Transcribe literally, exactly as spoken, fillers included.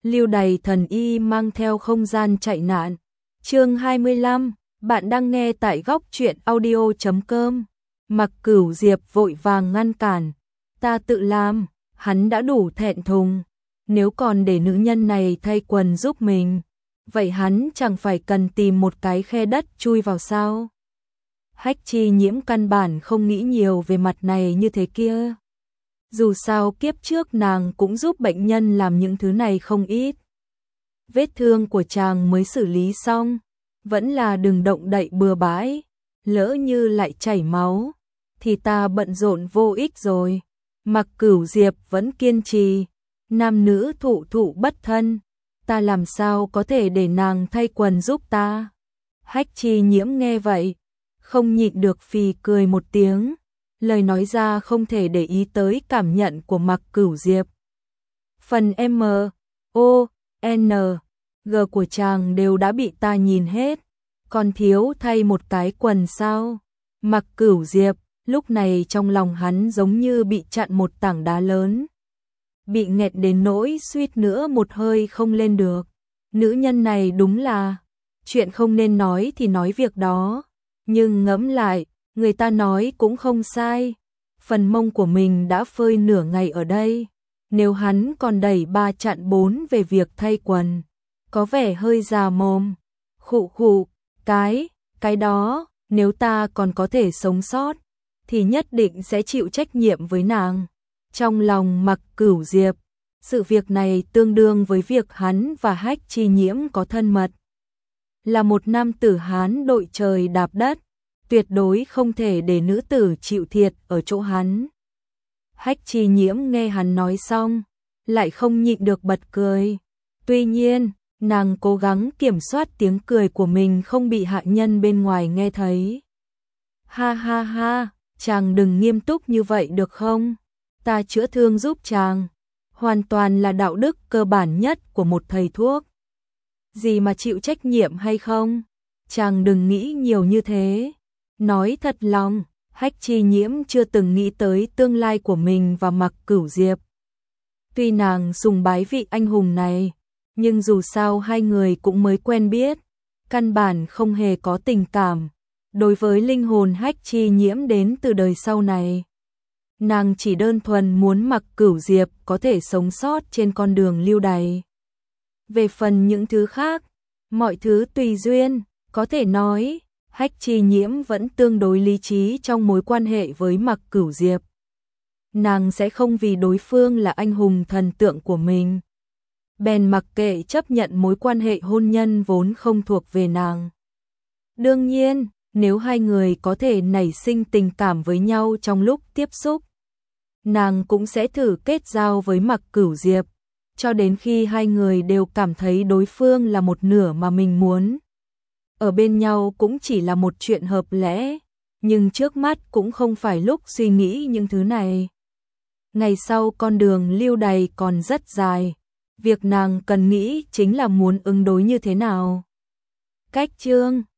Lưu đày thần y mang theo không gian chạy nạn. Chương hai mươi lăm, bạn đang nghe tại góc truyện audio chấm com. Mặc Cửu Diệp vội vàng ngăn cản. Ta tự làm, hắn đã đủ thẹn thùng. Nếu còn để nữ nhân này thay quần giúp mình, vậy hắn chẳng phải cần tìm một cái khe đất chui vào sao? Hách Chi Nhiễm căn bản không nghĩ nhiều về mặt này như thế kia. Dù sao kiếp trước nàng cũng giúp bệnh nhân làm những thứ này không ít. Vết thương của chàng mới xử lý xong, vẫn là đừng động đậy bừa bãi, lỡ như lại chảy máu, thì ta bận rộn vô ích rồi. Mặc Cửu Diệp vẫn kiên trì, nam nữ thụ thụ bất thân, ta làm sao có thể để nàng thay quần giúp ta. Hách Chi Nhiễm nghe vậy, không nhịn được phì cười một tiếng, lời nói ra không thể để ý tới cảm nhận của Mặc Cửu Diệp. Phần M, O, N, G của chàng đều đã bị ta nhìn hết, còn thiếu thay một cái quần sao? Mặc Cửu Diệp, lúc này trong lòng hắn giống như bị chặn một tảng đá lớn, bị nghẹt đến nỗi suýt nữa một hơi không lên được. Nữ nhân này đúng là, chuyện không nên nói thì nói việc đó, nhưng ngẫm lại, người ta nói cũng không sai. Phần mông của mình đã phơi nửa ngày ở đây, nếu hắn còn đẩy ba chặn bốn về việc thay quần, có vẻ hơi già mồm. Khụ khụ, cái, cái đó, nếu ta còn có thể sống sót, thì nhất định sẽ chịu trách nhiệm với nàng. Trong lòng Mặc Cửu Diệp, sự việc này tương đương với việc hắn và Hách Chi Nhiễm có thân mật. Là một nam tử Hán đội trời đạp đất, tuyệt đối không thể để nữ tử chịu thiệt ở chỗ hắn. Hách Chi Nhiễm nghe hắn nói xong, lại không nhịn được bật cười. Tuy nhiên, nàng cố gắng kiểm soát tiếng cười của mình không bị hạ nhân bên ngoài nghe thấy. Ha ha ha, chàng đừng nghiêm túc như vậy được không? Ta chữa thương giúp chàng, hoàn toàn là đạo đức cơ bản nhất của một thầy thuốc. Gì mà chịu trách nhiệm hay không? Chàng đừng nghĩ nhiều như thế. Nói thật lòng, Hách Chi Nhiễm chưa từng nghĩ tới tương lai của mình và Mặc Cửu Diệp. Tuy nàng sùng bái vị anh hùng này, nhưng dù sao hai người cũng mới quen biết, căn bản không hề có tình cảm. Đối với linh hồn Hách Chi Nhiễm đến từ đời sau này, nàng chỉ đơn thuần muốn Mặc Cửu Diệp có thể sống sót trên con đường lưu đày. Về phần những thứ khác, mọi thứ tùy duyên, có thể nói, Hách Chi Nhiễm vẫn tương đối lý trí trong mối quan hệ với Mặc Cửu Diệp. Nàng sẽ không vì đối phương là anh hùng thần tượng của mình, bèn mặc kệ chấp nhận mối quan hệ hôn nhân vốn không thuộc về nàng. Đương nhiên, nếu hai người có thể nảy sinh tình cảm với nhau trong lúc tiếp xúc, nàng cũng sẽ thử kết giao với Mặc Cửu Diệp, cho đến khi hai người đều cảm thấy đối phương là một nửa mà mình muốn. Ở bên nhau cũng chỉ là một chuyện hợp lẽ, nhưng trước mắt cũng không phải lúc suy nghĩ những thứ này. Ngày sau con đường lưu đày còn rất dài, việc nàng cần nghĩ chính là muốn ứng đối như thế nào. Cách chương